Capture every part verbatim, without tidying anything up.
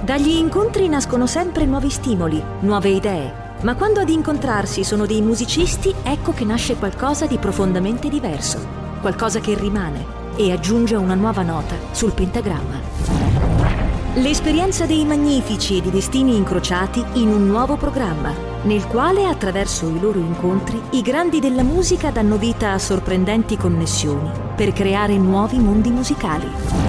Dagli incontri nascono sempre nuovi stimoli, nuove idee, ma quando ad incontrarsi sono dei musicisti, ecco che nasce qualcosa di profondamente diverso, qualcosa che rimane e aggiunge una nuova nota sul pentagramma. L'esperienza dei Magnifici e di destini incrociati in un nuovo programma, nel quale attraverso i loro incontri i grandi della musica danno vita a sorprendenti connessioni per creare nuovi mondi musicali.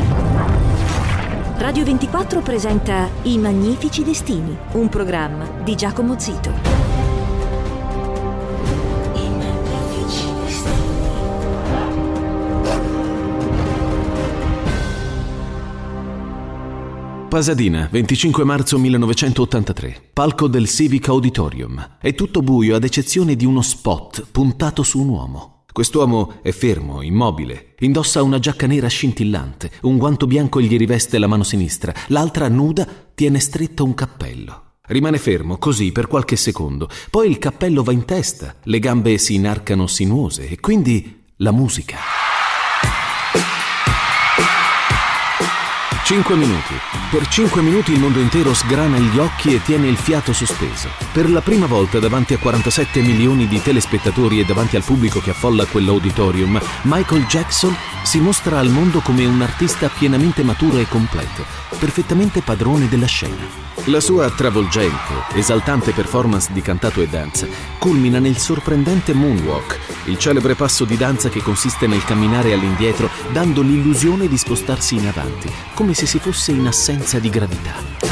Radio ventiquattro presenta I Magnifici Destini, un programma di Giacomo Zito. I Magnifici Destini. Pasadena, venticinque marzo millenovecentottantatré. Palco del Civic Auditorium. È tutto buio ad eccezione di uno spot puntato su un uomo. Quest'uomo è fermo, immobile, indossa una giacca nera scintillante, un guanto bianco gli riveste la mano sinistra, l'altra nuda tiene stretto un cappello. Rimane fermo così per qualche secondo, poi il cappello va in testa, le gambe si inarcano sinuose e quindi la musica. Cinque minuti. Per cinque minuti il mondo intero sgrana gli occhi e tiene il fiato sospeso. Per la prima volta davanti a quarantasette milioni di telespettatori e davanti al pubblico che affolla quell'auditorium, Michael Jackson si mostra al mondo come un artista pienamente maturo e completo, perfettamente padrone della scena. La sua travolgente, esaltante performance di cantato e danza culmina nel sorprendente moonwalk, il celebre passo di danza che consiste nel camminare all'indietro dando l'illusione di spostarsi in avanti, come se si fosse in assenza di gravità.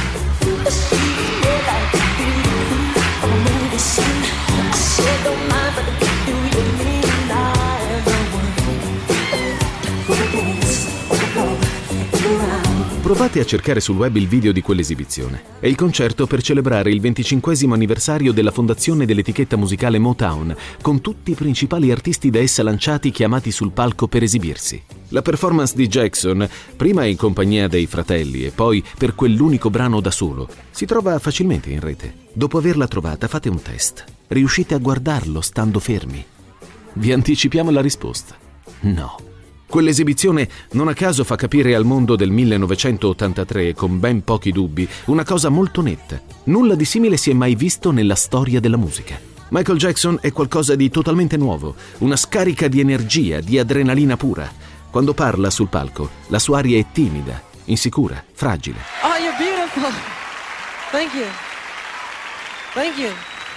Provate a cercare sul web il video di quell'esibizione. È il concerto per celebrare il venticinquesimo anniversario della fondazione dell'etichetta musicale Motown, con tutti i principali artisti da essa lanciati chiamati sul palco per esibirsi. La performance di Jackson, prima in compagnia dei fratelli e poi per quell'unico brano da solo, si trova facilmente in rete. Dopo averla trovata, fate un test. Riuscite a guardarlo stando fermi? Vi anticipiamo la risposta. No. Quell'esibizione non a caso fa capire al mondo del millenovecentottantatré, con ben pochi dubbi, una cosa molto netta. Nulla di simile si è mai visto nella storia della musica. Michael Jackson è qualcosa di totalmente nuovo, una scarica di energia, di adrenalina pura. Quando parla sul palco, la sua aria è timida, insicura, fragile. Oh, you're beautiful. Thank you. Thank you.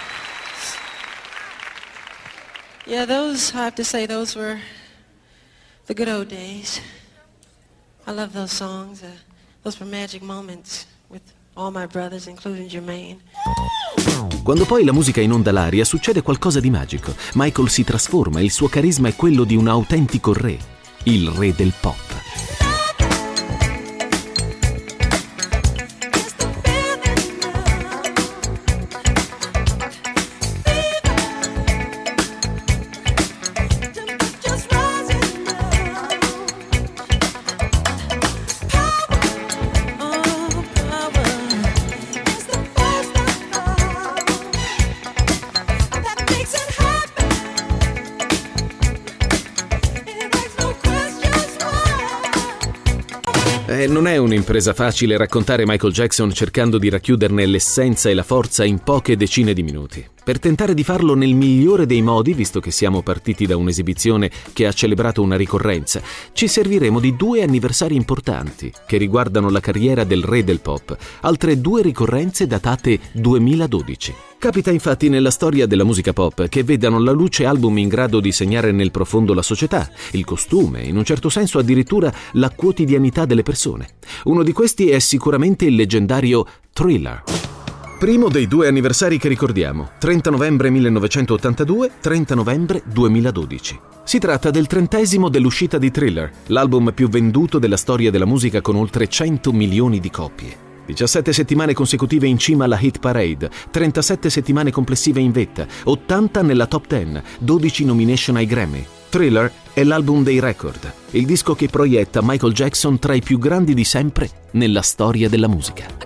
Yeah, those, I have to say, those were the good old days. I love those songs. Uh, those were magic moments with all my brothers, including Jermaine. Quando poi la musica inonda l'aria, succede qualcosa di magico. Michael si trasforma, il suo carisma è quello di un autentico re, il re del pop. Eh, non è un'impresa facile raccontare Michael Jackson cercando di racchiuderne l'essenza e la forza in poche decine di minuti. Per tentare di farlo nel migliore dei modi, visto che siamo partiti da un'esibizione che ha celebrato una ricorrenza, ci serviremo di due anniversari importanti che riguardano la carriera del re del pop, altre due ricorrenze datate duemiladodici. Capita infatti nella storia della musica pop che vedano alla luce album in grado di segnare nel profondo la società, il costume, in un certo senso addirittura la quotidianità delle persone. Uno di questi è sicuramente il leggendario Thriller. Primo dei due anniversari che ricordiamo, trenta novembre millenovecentottantadue, trenta novembre duemiladodici. Si tratta del trentesimo dell'uscita di Thriller, l'album più venduto della storia della musica con oltre cento milioni di copie. diciassette settimane consecutive in cima alla hit parade, trentasette settimane complessive in vetta, ottanta nella top dieci, dodici nomination ai Grammy. Thriller è l'album dei record, il disco che proietta Michael Jackson tra i più grandi di sempre nella storia della musica.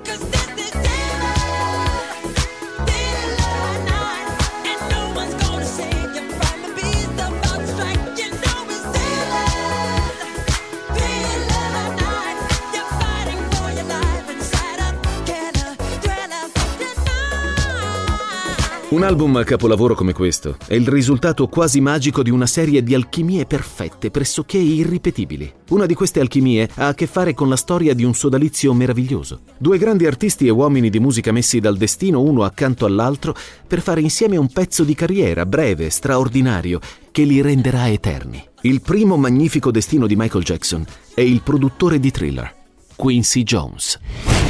Un album capolavoro come questo è il risultato quasi magico di una serie di alchimie perfette, pressoché irripetibili. Una di queste alchimie ha a che fare con la storia di un sodalizio meraviglioso. Due grandi artisti e uomini di musica messi dal destino uno accanto all'altro per fare insieme un pezzo di carriera breve, straordinario, che li renderà eterni. Il primo magnifico destino di Michael Jackson è il produttore di Thriller, Quincy Jones.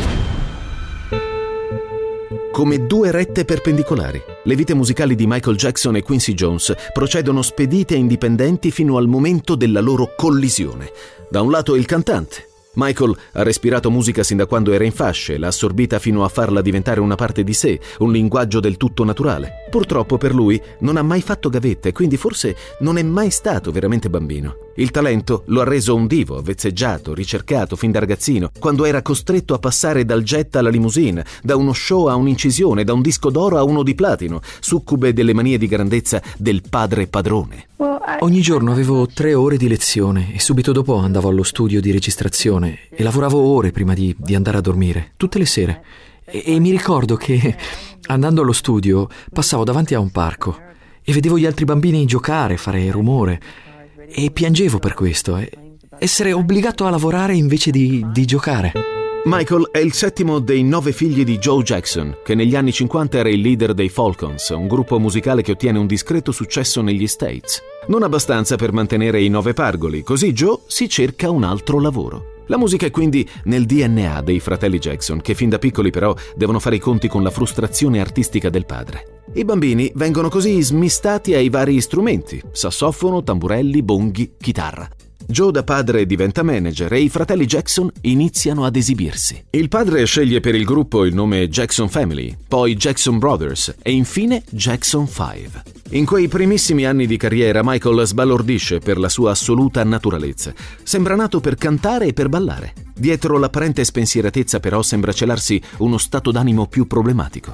Come due rette perpendicolari, le vite musicali di Michael Jackson e Quincy Jones procedono spedite e indipendenti fino al momento della loro collisione. Da un lato il cantante. Michael ha respirato musica sin da quando era in fasce, l'ha assorbita fino a farla diventare una parte di sé, un linguaggio del tutto naturale. Purtroppo per lui non ha mai fatto gavetta e quindi forse non è mai stato veramente bambino. Il talento lo ha reso un divo, vezzeggiato, ricercato fin da ragazzino, quando era costretto a passare dal jet alla limousine, da uno show a un'incisione, da un disco d'oro a uno di platino, succube delle manie di grandezza del padre padrone. Ogni giorno avevo tre ore di lezione e subito dopo andavo allo studio di registrazione e lavoravo ore prima di, di andare a dormire, tutte le sere. E, e mi ricordo che andando allo studio passavo davanti a un parco e vedevo gli altri bambini giocare, fare rumore e piangevo per questo, eh. Essere obbligato a lavorare invece di, di giocare. Michael è il settimo dei nove figli di Joe Jackson, che negli anni cinquanta era il leader dei Falcons, un gruppo musicale che ottiene un discreto successo negli States. Non abbastanza per mantenere i nove pargoli, così Joe si cerca un altro lavoro. La musica è quindi nel D N A dei fratelli Jackson, che fin da piccoli però devono fare i conti con la frustrazione artistica del padre. I bambini vengono così smistati ai vari strumenti: sassofono, tamburelli, bonghi, chitarra. Joe da padre diventa manager e i fratelli Jackson iniziano ad esibirsi. Il padre sceglie per il gruppo il nome Jackson Family, poi Jackson Brothers e infine Jackson Five. In quei primissimi anni di carriera Michael sbalordisce per la sua assoluta naturalezza. Sembra nato per cantare e per ballare. Dietro l'apparente spensieratezza però sembra celarsi uno stato d'animo più problematico.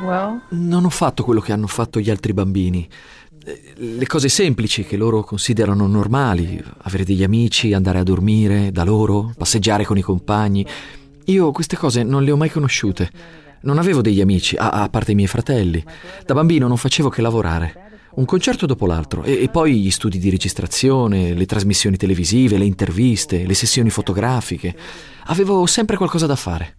Non ho fatto quello che hanno fatto gli altri bambini. Le cose semplici che loro considerano normali, avere degli amici, andare a dormire da loro, passeggiare con i compagni. Io queste cose non le ho mai conosciute. Non avevo degli amici, a, a parte i miei fratelli. Da bambino non facevo che lavorare, un concerto dopo l'altro, e, e poi gli studi di registrazione, le trasmissioni televisive, le interviste, le sessioni fotografiche. Avevo sempre qualcosa da fare.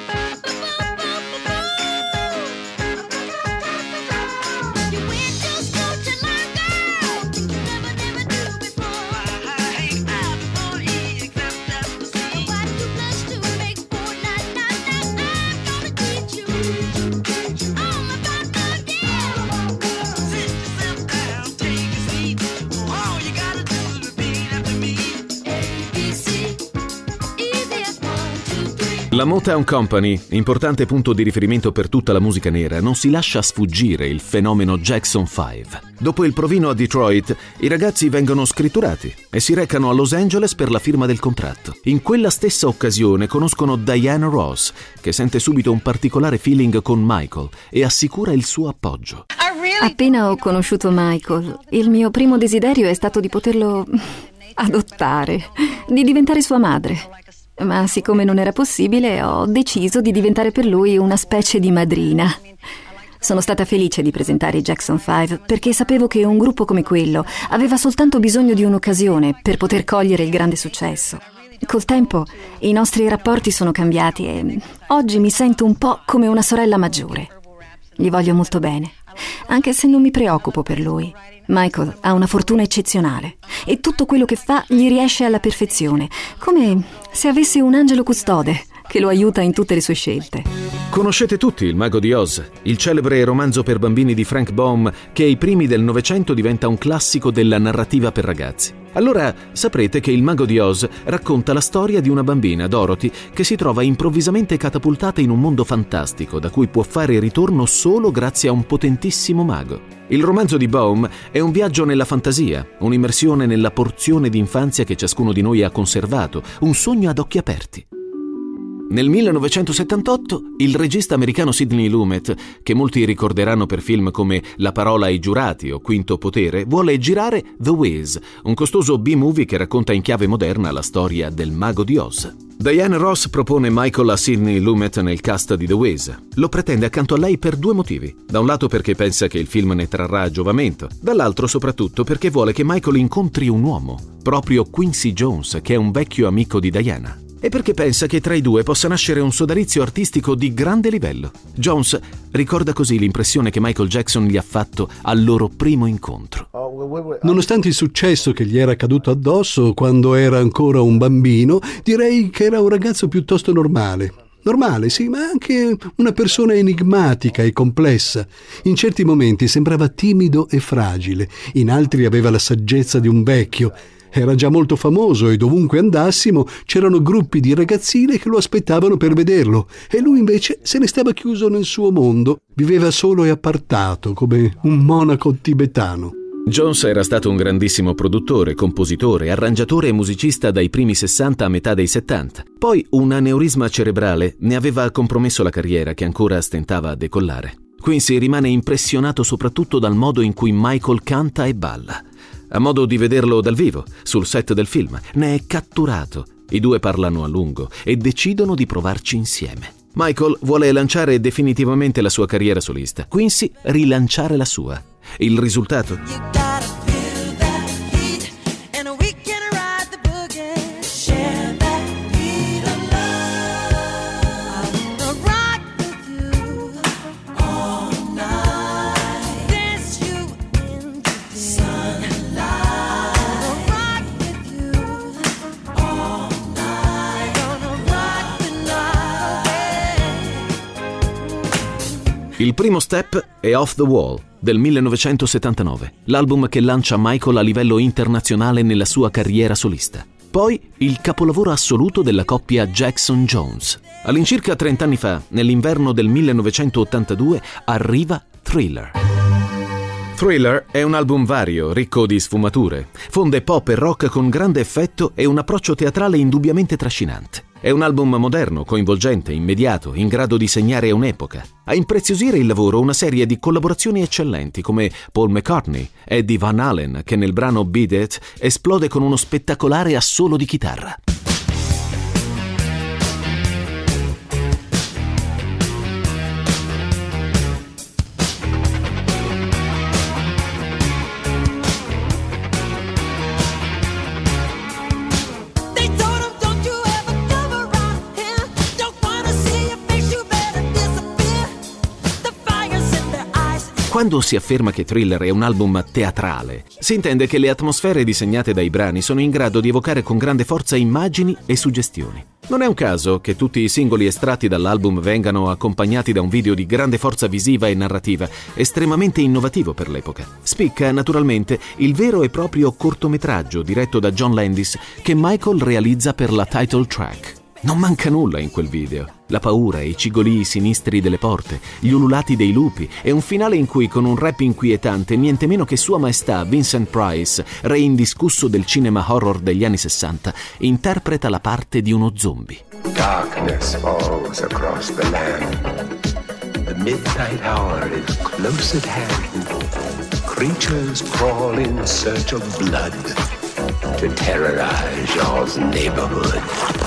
La Motown Company, importante punto di riferimento per tutta la musica nera, non si lascia sfuggire il fenomeno Jackson Five. Dopo il provino a Detroit, i ragazzi vengono scritturati e si recano a Los Angeles per la firma del contratto. In quella stessa occasione conoscono Diana Ross, che sente subito un particolare feeling con Michael e assicura il suo appoggio. Appena ho conosciuto Michael, il mio primo desiderio è stato di poterlo adottare, di diventare sua madre. Ma siccome non era possibile, ho deciso di diventare per lui una specie di madrina. Sono stata felice di presentare i Jackson Five perché sapevo che un gruppo come quello aveva soltanto bisogno di un'occasione per poter cogliere il grande successo. Col tempo i nostri rapporti sono cambiati e oggi mi sento un po' come una sorella maggiore. Gli voglio molto bene, anche se non mi preoccupo per lui. Michael ha una fortuna eccezionale e tutto quello che fa gli riesce alla perfezione, come se avesse un angelo custode che lo aiuta in tutte le sue scelte. Conoscete tutti Il Mago di Oz, il celebre romanzo per bambini di Frank Baum che ai primi del Novecento diventa un classico della narrativa per ragazzi. Allora saprete che Il Mago di Oz racconta la storia di una bambina, Dorothy, che si trova improvvisamente catapultata in un mondo fantastico da cui può fare ritorno solo grazie a un potentissimo mago. Il romanzo di Baum è un viaggio nella fantasia, un'immersione nella porzione di infanzia che ciascuno di noi ha conservato, un sogno ad occhi aperti. Nel millenovecentosettantotto, il regista americano Sidney Lumet, che molti ricorderanno per film come La parola ai giurati o Quinto potere, vuole girare The Wiz, un costoso B-movie che racconta in chiave moderna la storia del Mago di Oz. Diana Ross propone Michael a Sidney Lumet nel cast di The Wiz. Lo pretende accanto a lei per due motivi. Da un lato perché pensa che il film ne trarrà giovamento, dall'altro soprattutto perché vuole che Michael incontri un uomo, proprio Quincy Jones, che è un vecchio amico di Diana. E perché pensa che tra i due possa nascere un sodalizio artistico di grande livello. Jones ricorda così l'impressione che Michael Jackson gli ha fatto al loro primo incontro. Nonostante il successo che gli era caduto addosso quando era ancora un bambino, direi che era un ragazzo piuttosto normale. Normale, sì, ma anche una persona enigmatica e complessa. In certi momenti sembrava timido e fragile, in altri aveva la saggezza di un vecchio. Era già molto famoso e dovunque andassimo c'erano gruppi di ragazzine che lo aspettavano per vederlo e lui invece se ne stava chiuso nel suo mondo, viveva solo e appartato come un monaco tibetano. Jones era stato un grandissimo produttore, compositore, arrangiatore e musicista dai primi sessanta a metà dei settanta. Poi un aneurisma cerebrale ne aveva compromesso la carriera che ancora stentava a decollare. Quincy rimane impressionato soprattutto dal modo in cui Michael canta e balla. A modo di vederlo dal vivo, sul set del film, ne è catturato. I due parlano a lungo e decidono di provarci insieme. Michael vuole lanciare definitivamente la sua carriera solista, Quincy rilanciare la sua. Il risultato? Il primo step è Off the Wall del millenovecentosettantanove, l'album che lancia Michael a livello internazionale nella sua carriera solista. Poi il capolavoro assoluto della coppia Jackson-Jones. All'incirca trent'anni fa, nell'inverno del millenovecentottantadue, arriva Thriller. Thriller è un album vario, ricco di sfumature. Fonde pop e rock con grande effetto e un approccio teatrale indubbiamente trascinante. È un album moderno, coinvolgente, immediato, in grado di segnare un'epoca. A impreziosire il lavoro una serie di collaborazioni eccellenti come Paul McCartney, Eddie Van Halen, che nel brano Beat It esplode con uno spettacolare assolo di chitarra. Quando si afferma che Thriller è un album teatrale, si intende che le atmosfere disegnate dai brani sono in grado di evocare con grande forza immagini e suggestioni. Non è un caso che tutti i singoli estratti dall'album vengano accompagnati da un video di grande forza visiva e narrativa, estremamente innovativo per l'epoca. Spicca naturalmente il vero e proprio cortometraggio diretto da John Landis che Michael realizza per la title track. Non manca nulla in quel video. La paura, i cigolii sinistri delle porte, gli ululati dei lupi e un finale in cui con un rap inquietante niente meno che Sua Maestà Vincent Price, re indiscusso del cinema horror degli anni sessanta, interpreta la parte di uno zombie. Darkness falls across the land. The midnight hour is close at hand. Creatures crawl in search of blood to terrorize y'all's neighborhood.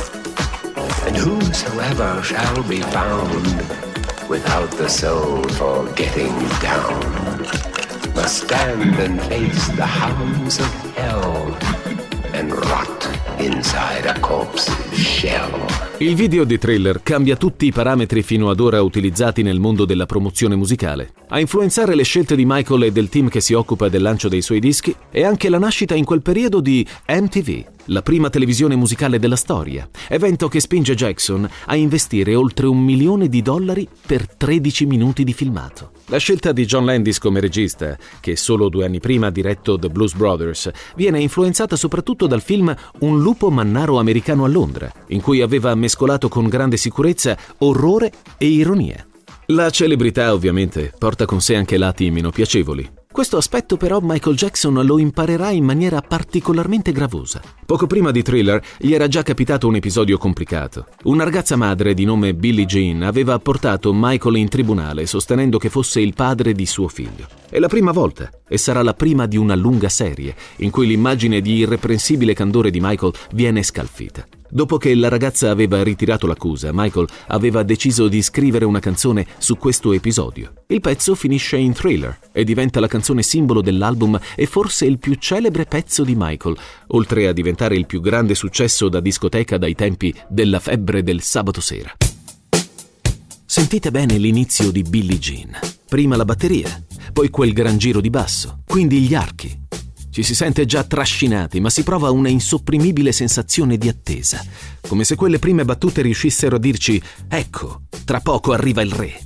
And whosoever shall be found without the soul for getting down must stand and face the hounds of hell and rot inside a corpse's shell. Il video di Thriller cambia tutti i parametri fino ad ora utilizzati nel mondo della promozione musicale. A influenzare le scelte di Michael e del team che si occupa del lancio dei suoi dischi è anche la nascita in quel periodo di M T V, la prima televisione musicale della storia, evento che spinge Jackson a investire oltre un milione di dollari per tredici minuti di filmato. La scelta di John Landis come regista, che solo due anni prima ha diretto The Blues Brothers, viene influenzata soprattutto dal film Un lupo mannaro americano a Londra, in cui aveva mescolato con grande sicurezza orrore e ironia. La celebrità ovviamente porta con sé anche lati meno piacevoli. Questo aspetto però Michael Jackson lo imparerà in maniera particolarmente gravosa. Poco prima di Thriller gli era già capitato un episodio complicato. Una ragazza madre di nome Billie Jean aveva portato Michael in tribunale sostenendo che fosse il padre di suo figlio. È la prima volta e sarà la prima di una lunga serie in cui l'immagine di irreprensibile candore di Michael viene scalfita. Dopo che la ragazza aveva ritirato l'accusa, Michael aveva deciso di scrivere una canzone su questo episodio. Il pezzo finisce in Thriller e diventa la canzone simbolo dell'album e forse il più celebre pezzo di Michael, oltre a diventare il più grande successo da discoteca dai tempi della febbre del sabato sera. Sentite bene l'inizio di Billie Jean. Prima la batteria, poi quel gran giro di basso, quindi gli archi. Ci si sente già trascinati, ma si prova una insopprimibile sensazione di attesa, come se quelle prime battute riuscissero a dirci «Ecco, tra poco arriva il re».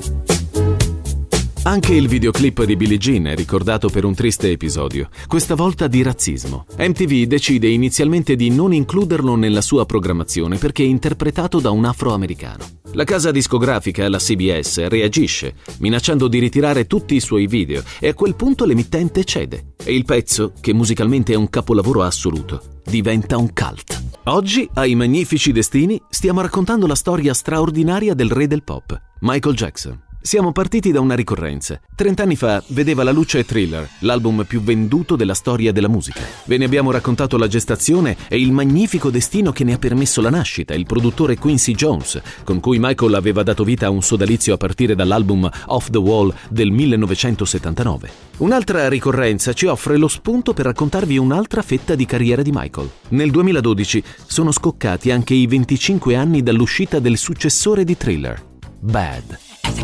Anche il videoclip di Billie Jean è ricordato per un triste episodio, questa volta di razzismo. M T V decide inizialmente di non includerlo nella sua programmazione perché è interpretato da un afroamericano. La casa discografica, la C B S, reagisce, minacciando di ritirare tutti i suoi video, e a quel punto l'emittente cede. E il pezzo, che musicalmente è un capolavoro assoluto, diventa un cult. Oggi, ai Magnifici Destini, stiamo raccontando la storia straordinaria del re del pop, Michael Jackson. Siamo partiti da una ricorrenza. Trent'anni fa vedeva la luce Thriller, l'album più venduto della storia della musica. Ve ne abbiamo raccontato la gestazione e il magnifico destino che ne ha permesso la nascita, il produttore Quincy Jones, con cui Michael aveva dato vita a un sodalizio a partire dall'album Off the Wall del millenovecentosettantanove. Un'altra ricorrenza ci offre lo spunto per raccontarvi un'altra fetta di carriera di Michael. Nel duemiladodici sono scoccati anche i venticinque anni dall'uscita del successore di Thriller, Bad.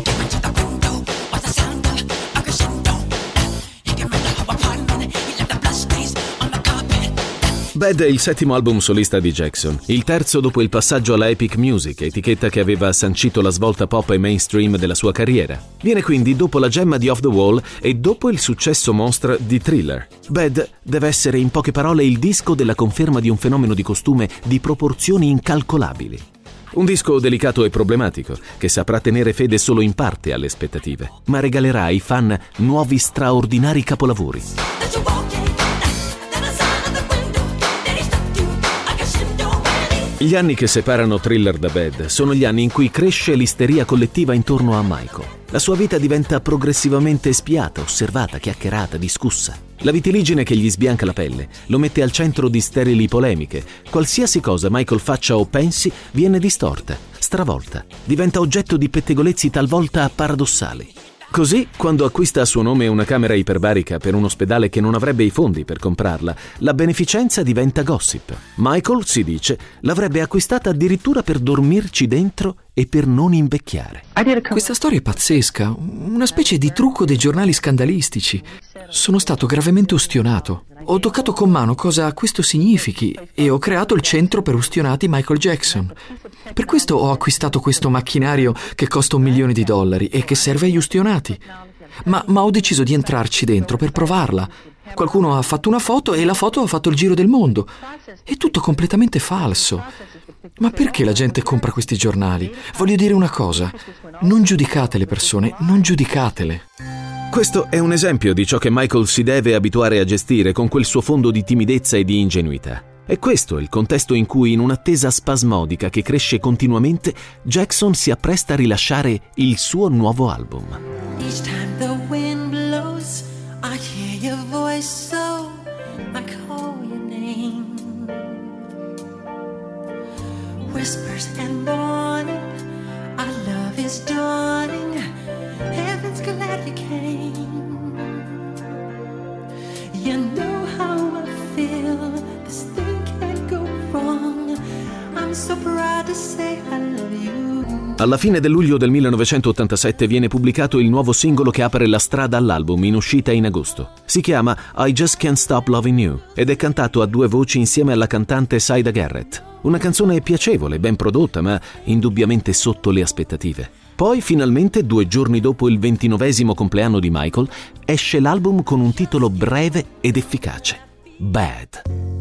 Bad è il settimo album solista di Jackson, il terzo dopo il passaggio alla Epic Music, etichetta che aveva sancito la svolta pop e mainstream della sua carriera. Viene quindi dopo la gemma di Off the Wall e dopo il successo monstre di Thriller. Bad deve essere in poche parole il disco della conferma di un fenomeno di costume di proporzioni incalcolabili. Un disco delicato e problematico, che saprà tenere fede solo in parte alle aspettative, ma regalerà ai fan nuovi straordinari capolavori. Gli anni che separano Thriller da Bad sono gli anni in cui cresce l'isteria collettiva intorno a Michael. La sua vita diventa progressivamente spiata, osservata, chiacchierata, discussa. La vitiligine che gli sbianca la pelle lo mette al centro di sterili polemiche. Qualsiasi cosa Michael faccia o pensi viene distorta, stravolta, diventa oggetto di pettegolezzi talvolta paradossali. Così, quando acquista a suo nome una camera iperbarica per un ospedale che non avrebbe i fondi per comprarla, la beneficenza diventa gossip. Michael, si dice, l'avrebbe acquistata addirittura per dormirci dentro e per non invecchiare. Questa storia è pazzesca, una specie di trucco dei giornali scandalistici. Sono stato gravemente ustionato. Ho toccato con mano cosa questo significhi e ho creato il centro per ustionati Michael Jackson. Per questo ho acquistato questo macchinario che costa un milione di dollari e che serve agli ustionati. Ma, ma ho deciso di entrarci dentro per provarla. Qualcuno ha fatto una foto e la foto ha fatto il giro del mondo. È tutto completamente falso. Ma perché la gente compra questi giornali? Voglio dire una cosa. Non giudicate le persone, non giudicatele. Questo è un esempio di ciò che Michael si deve abituare a gestire con quel suo fondo di timidezza e di ingenuità. E questo è il contesto in cui, in un'attesa spasmodica che cresce continuamente, Jackson si appresta a rilasciare il suo nuovo album. Each time the wind blows, I hear your voice, so I call your name. Whispers and morning, our love is dawning. Heaven's glad you came. You know how I feel. This thing can't go wrong. I'm so proud to say I love you. Alla fine del luglio del millenovecentottantasette viene pubblicato il nuovo singolo che apre la strada all'album, in uscita in agosto. Si chiama I Just Can't Stop Loving You ed è cantato a due voci insieme alla cantante Syda Garrett. Una canzone piacevole, ben prodotta, ma indubbiamente sotto le aspettative. Poi, finalmente, due giorni dopo il ventinovesimo compleanno di Michael, esce l'album con un titolo breve ed efficace: Bad.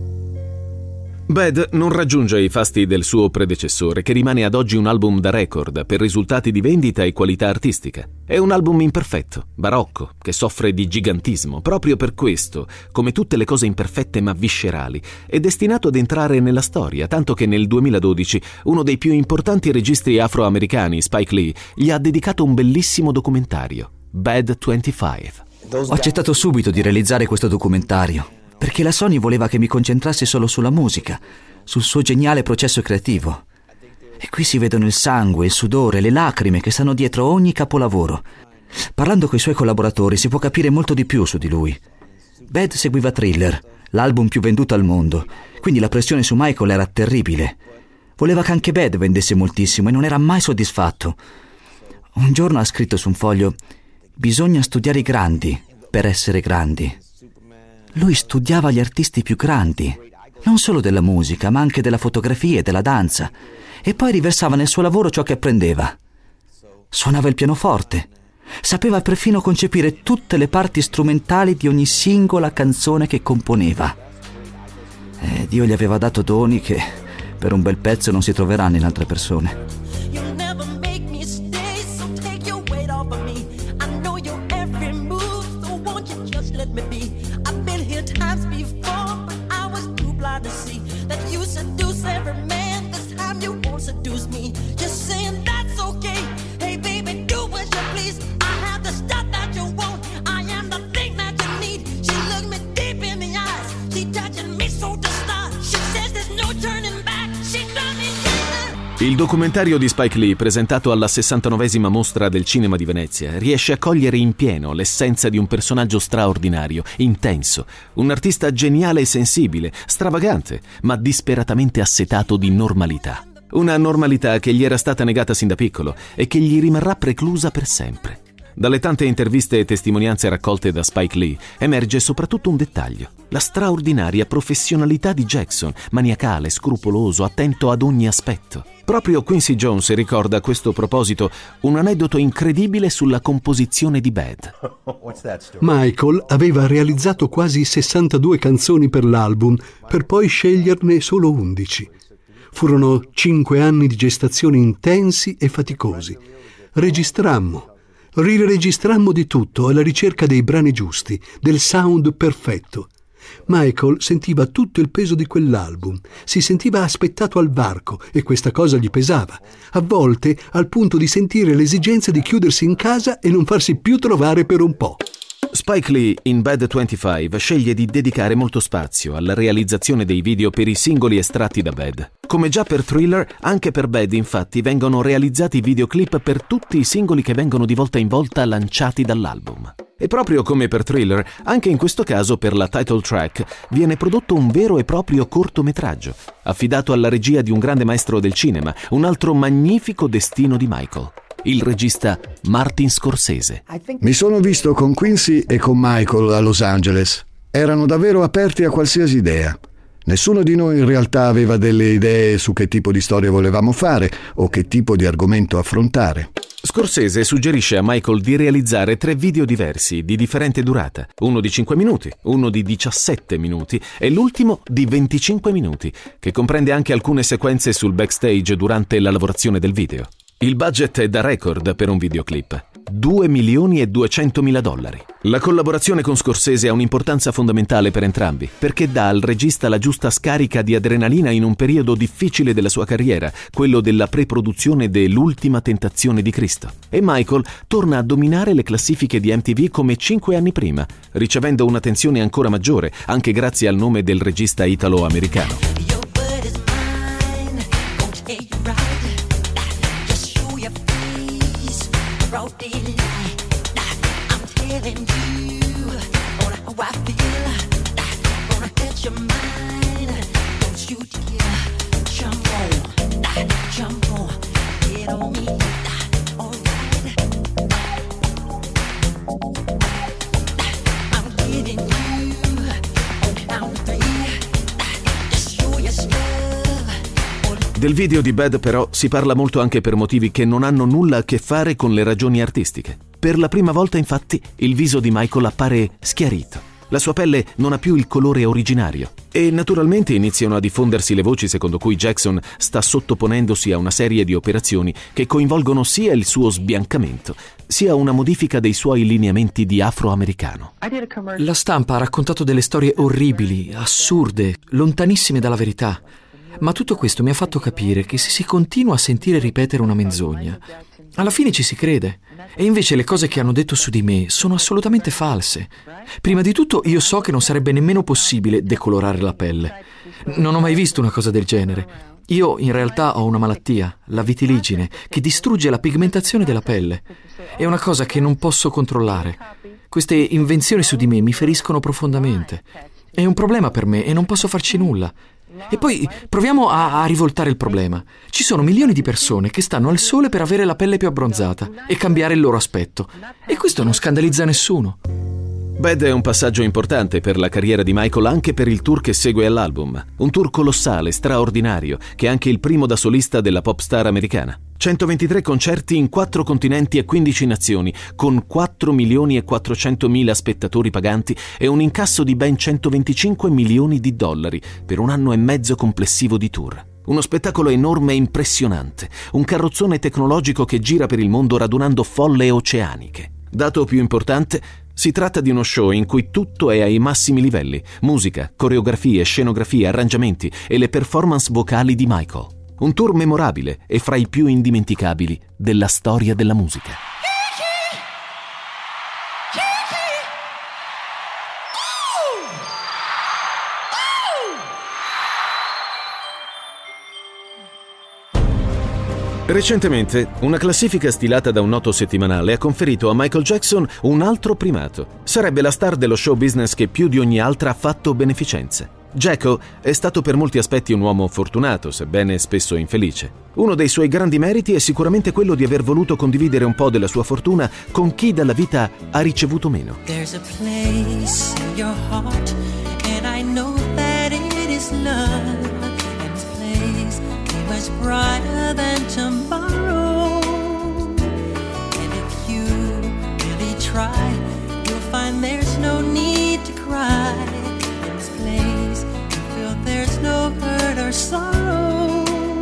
Bad non raggiunge i fasti del suo predecessore, che rimane ad oggi un album da record per risultati di vendita e qualità artistica. È un album imperfetto, barocco, che soffre di gigantismo. Proprio per questo, come tutte le cose imperfette ma viscerali, è destinato ad entrare nella storia, tanto che nel duemiladodici uno dei più importanti registi afroamericani, Spike Lee, gli ha dedicato un bellissimo documentario, Bad venticinque. Ho accettato subito di realizzare questo documentario, perché la Sony voleva che mi concentrassi solo sulla musica. sul suo geniale processo creativo. E qui si vedono il sangue, il sudore, le lacrime che stanno dietro ogni capolavoro. Parlando coi suoi collaboratori si può capire molto di più su di lui. Bad seguiva Thriller, l'album più venduto al mondo, quindi la pressione su Michael era terribile. Voleva che anche Bad vendesse moltissimo e non era mai soddisfatto. Un giorno ha scritto su un foglio: bisogna studiare i grandi per essere grandi. Lui studiava gli artisti più grandi, non solo della musica, ma anche della fotografia e della danza, e poi riversava nel suo lavoro ciò che apprendeva. Suonava il pianoforte, sapeva perfino concepire tutte le parti strumentali di ogni singola canzone che componeva. E Dio gli aveva dato doni che per un bel pezzo non si troveranno in altre persone. Il documentario di Spike Lee, presentato alla sessantanovesima mostra del cinema di Venezia, riesce a cogliere in pieno l'essenza di un personaggio straordinario, intenso, un artista geniale e sensibile, stravagante, ma disperatamente assetato di normalità. Una normalità che gli era stata negata sin da piccolo e che gli rimarrà preclusa per sempre. Dalle tante interviste e testimonianze raccolte da Spike Lee emerge soprattutto un dettaglio: la straordinaria professionalità di Jackson, maniacale, scrupoloso, attento ad ogni aspetto. Proprio Quincy Jones ricorda a questo proposito un aneddoto incredibile sulla composizione di Bad. Michael aveva realizzato quasi sessantadue canzoni per l'album, per poi sceglierne solo undici. Furono cinque anni di gestazione intensi e faticosi. Registrammo, riregistrammo di tutto alla ricerca dei brani giusti, del sound perfetto. Michael sentiva tutto il peso di quell'album, si sentiva aspettato al varco e questa cosa gli pesava, a volte al punto di sentire l'esigenza di chiudersi in casa e non farsi più trovare per un po'. Spike Lee in Bad venticinque sceglie di dedicare molto spazio alla realizzazione dei video per i singoli estratti da Bad. Come già per Thriller, anche per Bad infatti vengono realizzati videoclip per tutti i singoli che vengono di volta in volta lanciati dall'album. E proprio come per Thriller, anche in questo caso per la title track viene prodotto un vero e proprio cortometraggio, affidato alla regia di un grande maestro del cinema, un altro magnifico destino di Michael, il regista Martin Scorsese. Mi sono visto con Quincy e con Michael a Los Angeles. Erano davvero aperti a qualsiasi idea. Nessuno di noi in realtà aveva delle idee su che tipo di storia volevamo fare o che tipo di argomento affrontare. Scorsese suggerisce a Michael di realizzare tre video diversi, di differente durata, uno di cinque minuti, uno di diciassette minuti e l'ultimo di venticinque minuti, che comprende anche alcune sequenze sul backstage durante la lavorazione del video. Il budget è da record per un videoclip: due milioni e duecentomila dollari. La collaborazione con Scorsese ha un'importanza fondamentale per entrambi, perché dà al regista la giusta scarica di adrenalina in un periodo difficile della sua carriera, quello della pre-produzione dell'Ultima Tentazione di Cristo. E Michael torna a dominare le classifiche di M T V come cinque anni prima, ricevendo un'attenzione ancora maggiore, anche grazie al nome del regista italo-americano. Del video di Bad però si parla molto anche per motivi che non hanno nulla a che fare con le ragioni artistiche. Per la prima volta infatti il viso di Michael appare schiarito. La sua pelle non ha più il colore originario e naturalmente iniziano a diffondersi le voci secondo cui Jackson sta sottoponendosi a una serie di operazioni che coinvolgono sia il suo sbiancamento sia una modifica dei suoi lineamenti di afroamericano. La stampa ha raccontato delle storie orribili, assurde, lontanissime dalla verità. Ma tutto questo mi ha fatto capire che se si continua a sentire ripetere una menzogna, Alla fine ci si crede. E invece le cose che hanno detto su di me sono assolutamente false. Prima di tutto io so che non sarebbe nemmeno possibile decolorare la pelle. Non ho mai visto una cosa del genere. Io in realtà ho una malattia, la vitiligine, che distrugge la pigmentazione della pelle. È una cosa che non posso controllare. Queste invenzioni su di me mi feriscono profondamente. È un problema per me e non posso farci nulla. E poi proviamo a, a rivoltare il problema. Ci sono milioni di persone che stanno al sole per avere la pelle più abbronzata e cambiare il loro aspetto. E questo non scandalizza nessuno. Bad è un passaggio importante per la carriera di Michael, anche per il tour che segue all'album. Un tour colossale, straordinario, che è anche il primo da solista della pop star americana. centoventitré concerti in quattro continenti e quindici nazioni, con quattro milioni e quattrocentomila spettatori paganti e un incasso di ben centoventicinque milioni di dollari per un anno e mezzo complessivo di tour. Uno spettacolo enorme e impressionante, un carrozzone tecnologico che gira per il mondo radunando folle oceaniche. Dato più importante, si tratta di uno show in cui tutto è ai massimi livelli: musica, coreografie, scenografie, arrangiamenti e le performance vocali di Michael. Un tour memorabile e fra i più indimenticabili della storia della musica. Recentemente, una classifica stilata da un noto settimanale ha conferito a Michael Jackson un altro primato. Sarebbe la star dello show business che più di ogni altra ha fatto beneficenze. Jacko è stato per molti aspetti un uomo fortunato, sebbene spesso infelice. Uno dei suoi grandi meriti è sicuramente quello di aver voluto condividere un po' della sua fortuna con chi dalla vita ha ricevuto meno. There's a place in your heart and I know that it is love. And this place is much brighter than tomorrow. And if you really try, you'll find there's no need to cry. In this place, you feel there's no hurt or sorrow.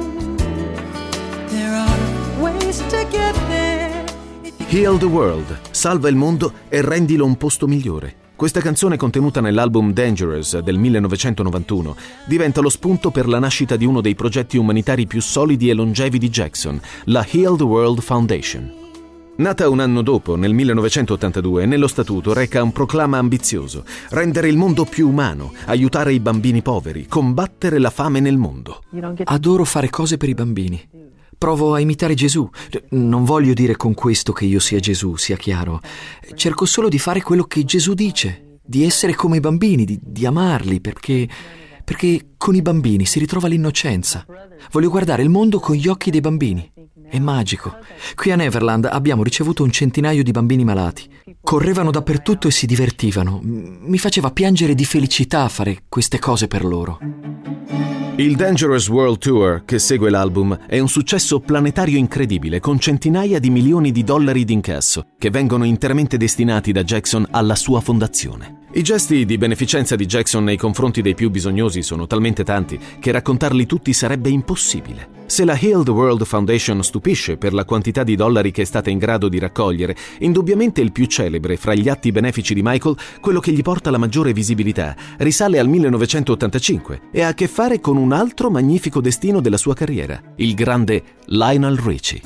There are ways to get there. Heal the World, salva il mondo e rendilo un posto migliore. Questa canzone, contenuta nell'album Dangerous del millenovecentonovantuno, diventa lo spunto per la nascita di uno dei progetti umanitari più solidi e longevi di Jackson, la Heal the World Foundation. Nata un anno dopo, nel millenovecentottantadue, nello statuto reca un proclama ambizioso: rendere il mondo più umano, aiutare i bambini poveri, combattere la fame nel mondo. Adoro fare cose per i bambini. Provo a imitare Gesù. Non voglio dire con questo che io sia Gesù, sia chiaro. Cerco solo di fare quello che Gesù dice, di essere come i bambini, di, di amarli, perché, perché con i bambini si ritrova l'innocenza. Voglio guardare il mondo con gli occhi dei bambini. È magico. Qui a Neverland abbiamo ricevuto un centinaio di bambini malati. Correvano dappertutto e si divertivano. Mi faceva piangere di felicità fare queste cose per loro. Il Dangerous World Tour, che segue l'album, è un successo planetario incredibile, con centinaia di milioni di dollari di incasso, che vengono interamente destinati da Jackson alla sua fondazione. I gesti di beneficenza di Jackson nei confronti dei più bisognosi sono talmente tanti che raccontarli tutti sarebbe impossibile. Se la Heal the World Foundation stupisce per la quantità di dollari che è stata in grado di raccogliere, indubbiamente il più celebre fra gli atti benefici di Michael, quello che gli porta la maggiore visibilità, risale al millenovecentottantacinque e ha a che fare con un altro magnifico destino della sua carriera, il grande Lionel Richie.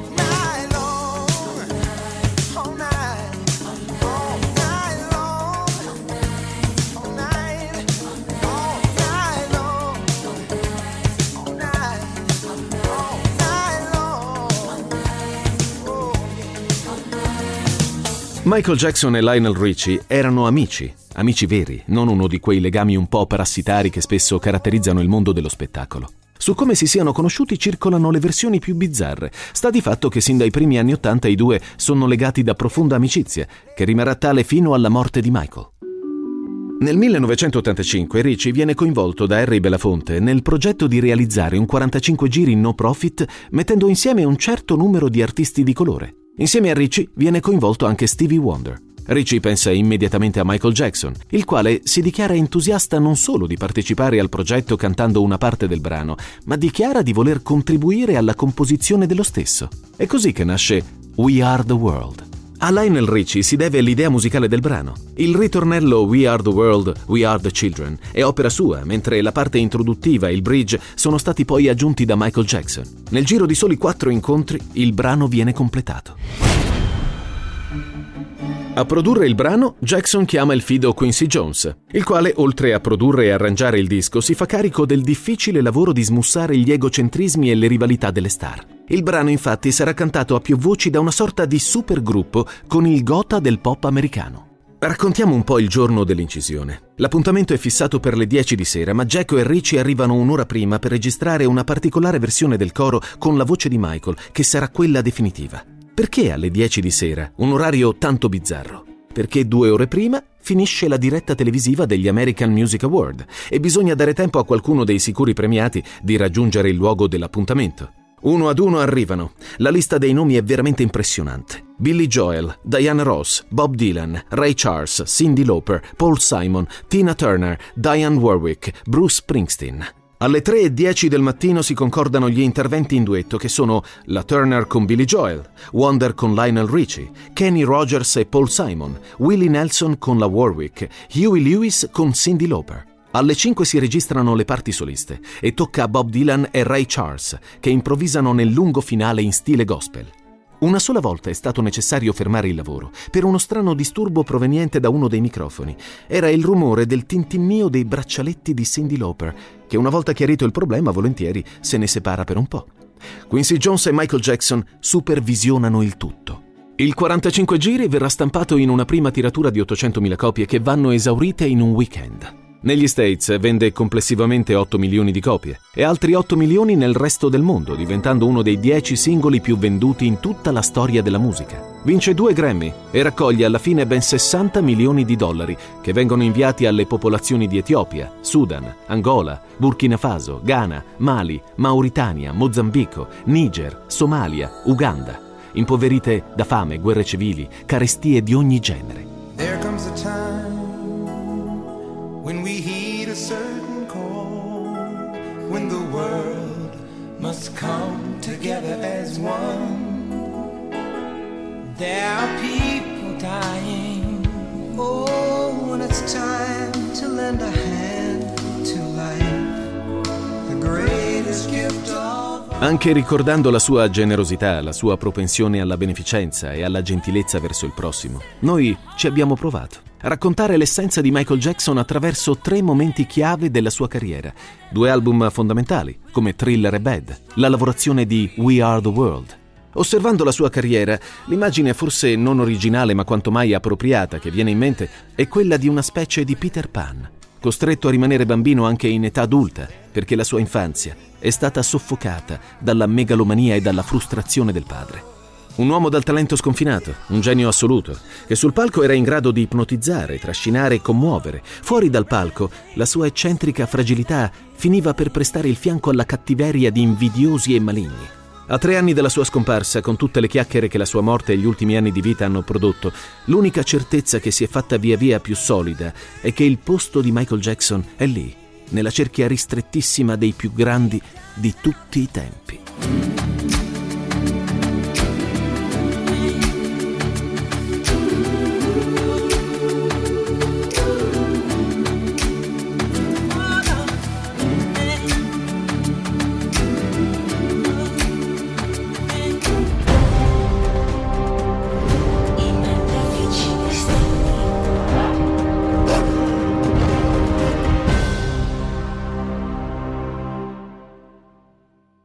Michael Jackson e Lionel Richie erano amici, amici veri, non uno di quei legami un po' parassitari che spesso caratterizzano il mondo dello spettacolo. Su come si siano conosciuti circolano le versioni più bizzarre. Sta di fatto che sin dai primi anni Ottanta i due sono legati da profonda amicizia, che rimarrà tale fino alla morte di Michael. Nel millenovecentottantacinque Richie viene coinvolto da Harry Belafonte nel progetto di realizzare un quarantacinque giri no profit mettendo insieme un certo numero di artisti di colore. Insieme a Richie viene coinvolto anche Stevie Wonder. Richie pensa immediatamente a Michael Jackson, il quale si dichiara entusiasta non solo di partecipare al progetto cantando una parte del brano, ma dichiara di voler contribuire alla composizione dello stesso. È così che nasce We Are the World. A Lionel Richie si deve l'idea musicale del brano. Il ritornello We Are the World, We Are the Children è opera sua, mentre la parte introduttiva e il bridge sono stati poi aggiunti da Michael Jackson. Nel giro di soli quattro incontri, il brano viene completato. A produrre il brano, Jackson chiama il fido Quincy Jones, il quale, oltre a produrre e arrangiare il disco, si fa carico del difficile lavoro di smussare gli egocentrismi e le rivalità delle star. Il brano, infatti, sarà cantato a più voci da una sorta di supergruppo con il gotha del pop americano. Raccontiamo un po' il giorno dell'incisione. L'appuntamento è fissato per le dieci di sera, ma Jacko e Richie arrivano un'ora prima per registrare una particolare versione del coro con la voce di Michael, che sarà quella definitiva. Perché alle dieci di sera? Un orario tanto bizzarro. Perché due ore prima finisce la diretta televisiva degli American Music Award e bisogna dare tempo a qualcuno dei sicuri premiati di raggiungere il luogo dell'appuntamento. Uno ad uno arrivano. La lista dei nomi è veramente impressionante. Billy Joel, Diana Ross, Bob Dylan, Ray Charles, Cyndi Lauper, Paul Simon, Tina Turner, Dionne Warwick, Bruce Springsteen. Alle tre e dieci del mattino si concordano gli interventi in duetto, che sono la Turner con Billy Joel, Wonder con Lionel Richie, Kenny Rogers e Paul Simon, Willie Nelson con la Warwick, Huey Lewis con Cyndi Lauper. Alle cinque si registrano le parti soliste e tocca a Bob Dylan e Ray Charles, che improvvisano nel lungo finale in stile gospel. Una sola volta è stato necessario fermare il lavoro per uno strano disturbo proveniente da uno dei microfoni. Era il rumore del tintinnio dei braccialetti di Cyndi Lauper, che una volta chiarito il problema volentieri se ne separa per un po'. Quincy Jones e Michael Jackson supervisionano il tutto. Il quarantacinque giri verrà stampato in una prima tiratura di ottocentomila copie che vanno esaurite in un weekend. Negli States vende complessivamente otto milioni di copie e altri otto milioni nel resto del mondo, diventando uno dei dieci singoli più venduti in tutta la storia della musica. Vince due Grammy e raccoglie alla fine ben sessanta milioni di dollari che vengono inviati alle popolazioni di Etiopia, Sudan, Angola, Burkina Faso, Ghana, Mali, Mauritania, Mozambico, Niger, Somalia, Uganda, impoverite da fame, guerre civili, carestie di ogni genere. There comes a time when we heed a certain call, when the world must come together as one. There are people dying, oh, when it's time to lend a hand to life, the greatest gift of all. Anche ricordando la sua generosità, la sua propensione alla beneficenza e alla gentilezza verso il prossimo, noi ci abbiamo provato a raccontare l'essenza di Michael Jackson attraverso tre momenti chiave della sua carriera, due album fondamentali come Thriller e Bad, la lavorazione di We Are the World. Osservando la sua carriera, l'immagine forse non originale ma quanto mai appropriata che viene in mente è quella di una specie di Peter Pan, costretto a rimanere bambino anche in età adulta, perché la sua infanzia è stata soffocata dalla megalomania e dalla frustrazione del padre. Un uomo dal talento sconfinato, un genio assoluto, che sul palco era in grado di ipnotizzare, trascinare e commuovere. Fuori dal palco, la sua eccentrica fragilità finiva per prestare il fianco alla cattiveria di invidiosi e maligni. A tre anni dalla sua scomparsa, con tutte le chiacchiere che la sua morte e gli ultimi anni di vita hanno prodotto, l'unica certezza che si è fatta via via più solida è che il posto di Michael Jackson è lì, nella cerchia ristrettissima dei più grandi di tutti i tempi.